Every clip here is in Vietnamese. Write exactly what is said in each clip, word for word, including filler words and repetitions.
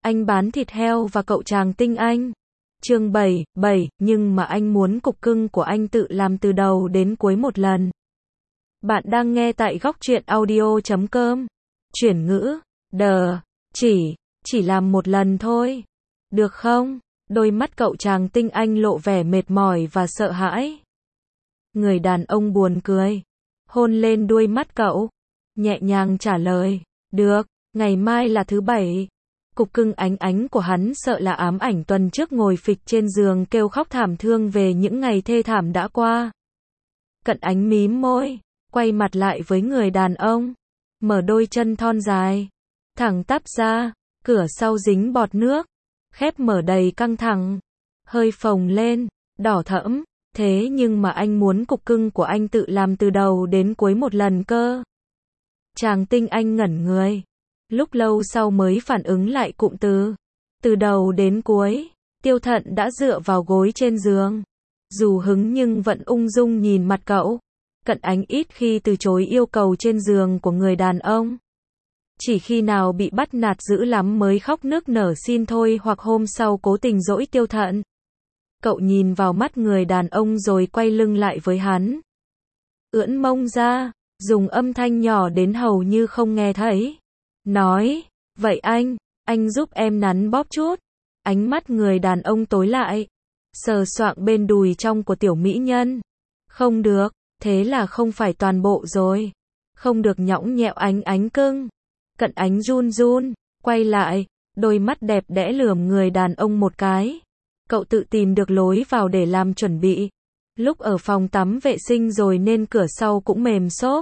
Anh bán thịt heo và cậu chàng tinh anh. Chương bảy, bảy, nhưng mà anh muốn cục cưng của anh tự làm từ đầu đến cuối một lần. Bạn đang nghe tại góc truyện audio chấm com. Chuyển ngữ, đờ, chỉ, chỉ làm một lần thôi. Được không? Đôi mắt cậu chàng tinh anh lộ vẻ mệt mỏi và sợ hãi. Người đàn ông buồn cười, hôn lên đuôi mắt cậu, nhẹ nhàng trả lời, được, ngày mai là thứ bảy. Cục cưng ánh ánh của hắn sợ là ám ảnh tuần trước ngồi phịch trên giường kêu khóc thảm thương về những ngày thê thảm đã qua. Cận ánh mím môi, quay mặt lại với người đàn ông, mở đôi chân thon dài, thẳng tắp ra, cửa sau dính bọt nước, khép mở đầy căng thẳng, hơi phồng lên, đỏ thẫm, thế nhưng mà anh muốn cục cưng của anh tự làm từ đầu đến cuối một lần cơ. Chàng tinh anh ngẩn người, lúc lâu sau mới phản ứng lại cụm từ, từ đầu đến cuối. Tiêu Thận đã dựa vào gối trên giường, dù hứng nhưng vẫn ung dung nhìn mặt cậu. Cận ánh ít khi từ chối yêu cầu trên giường của người đàn ông. Chỉ khi nào bị bắt nạt dữ lắm mới khóc nức nở xin thôi, hoặc hôm sau cố tình dỗi Tiêu Thận. Cậu nhìn vào mắt người đàn ông rồi quay lưng lại với hắn. Ưỡn mông ra, dùng âm thanh nhỏ đến hầu như không nghe thấy. Nói, vậy anh, anh giúp em nắn bóp chút. Ánh mắt người đàn ông tối lại, sờ soạng bên đùi trong của tiểu mỹ nhân. Không được, thế là không phải toàn bộ rồi. Không được nhõng nhẽo ánh ánh cưng. Cận ánh run run, quay lại, đôi mắt đẹp đẽ lườm người đàn ông một cái. Cậu tự tìm được lối vào để làm chuẩn bị. Lúc ở phòng tắm vệ sinh rồi nên cửa sau cũng mềm xốp.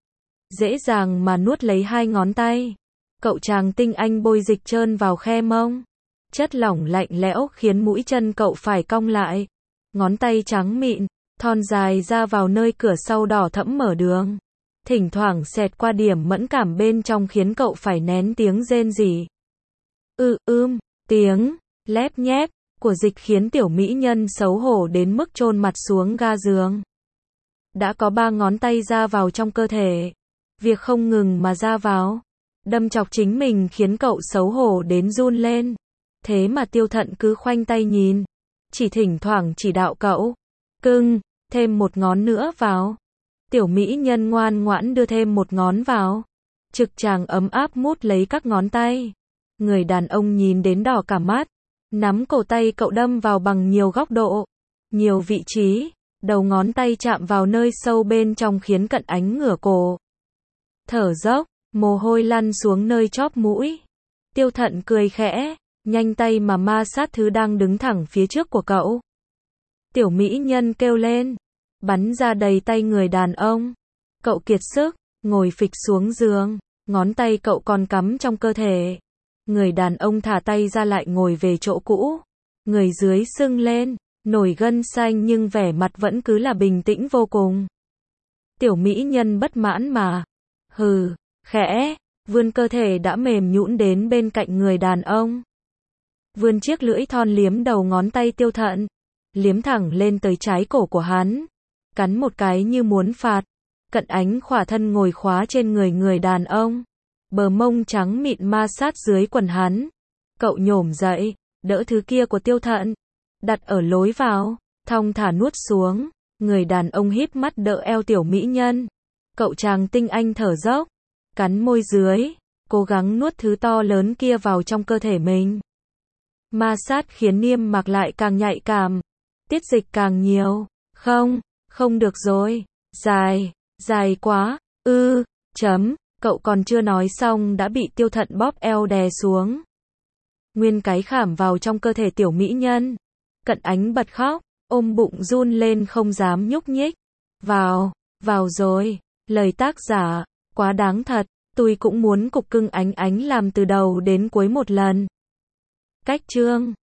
Dễ dàng mà nuốt lấy hai ngón tay. Cậu chàng tinh anh bôi dịch trơn vào khe mông. Chất lỏng lạnh lẽo khiến mũi chân cậu phải cong lại. Ngón tay trắng mịn, thon dài ra vào nơi cửa sau đỏ thẫm mở đường. Thỉnh thoảng xẹt qua điểm mẫn cảm bên trong khiến cậu phải nén tiếng rên rỉ. Ư ưm, tiếng lép nhép của dịch khiến tiểu mỹ nhân xấu hổ đến mức chôn mặt xuống ga giường. Đã có ba ngón tay ra vào trong cơ thể. Việc không ngừng mà ra vào, đâm chọc chính mình khiến cậu xấu hổ đến run lên. Thế mà Tiêu Thận cứ khoanh tay nhìn, chỉ thỉnh thoảng chỉ đạo cậu. Cưng, thêm một ngón nữa vào. Tiểu mỹ nhân ngoan ngoãn đưa thêm một ngón vào. Trực tràng ấm áp mút lấy các ngón tay. Người đàn ông nhìn đến đỏ cả mắt. Nắm cổ tay cậu đâm vào bằng nhiều góc độ, nhiều vị trí. Đầu ngón tay chạm vào nơi sâu bên trong khiến cận ánh ngửa cổ. Thở dốc, mồ hôi lăn xuống nơi chóp mũi. Tiêu Thận cười khẽ, nhanh tay mà ma sát thứ đang đứng thẳng phía trước của cậu. Tiểu mỹ nhân kêu lên, bắn ra đầy tay người đàn ông. Cậu kiệt sức, ngồi phịch xuống giường, ngón tay cậu còn cắm trong cơ thể. Người đàn ông thả tay ra lại ngồi về chỗ cũ. Người dưới sưng lên, nổi gân xanh nhưng vẻ mặt vẫn cứ là bình tĩnh vô cùng. Tiểu mỹ nhân bất mãn mà. Hừ, khẽ, vươn cơ thể đã mềm nhũn đến bên cạnh người đàn ông. Vươn chiếc lưỡi thon liếm đầu ngón tay Tiêu Thận. Liếm thẳng lên tới trái cổ của hắn. Cắn một cái như muốn phạt. Cận ánh khỏa thân ngồi khóa trên người người đàn ông. Bờ mông trắng mịn ma sát dưới quần hắn. Cậu nhổm dậy, đỡ thứ kia của Tiêu Thận. Đặt ở lối vào, thong thả nuốt xuống. Người đàn ông híp mắt đỡ eo tiểu mỹ nhân. Cậu chàng tinh anh thở dốc, cắn môi dưới, cố gắng nuốt thứ to lớn kia vào trong cơ thể mình. Ma sát khiến niêm mạc lại càng nhạy cảm. Tiết dịch càng nhiều. Không, không được rồi. Dài, dài quá. Ư, chấm. Cậu còn chưa nói xong đã bị Tiêu Thận bóp eo đè xuống. Nguyên cái khảm vào trong cơ thể tiểu mỹ nhân. Cận ánh bật khóc, ôm bụng run lên không dám nhúc nhích. Vào, vào rồi. Lời tác giả, quá đáng thật. Tôi cũng muốn cục cưng ánh ánh làm từ đầu đến cuối một lần. Cách chương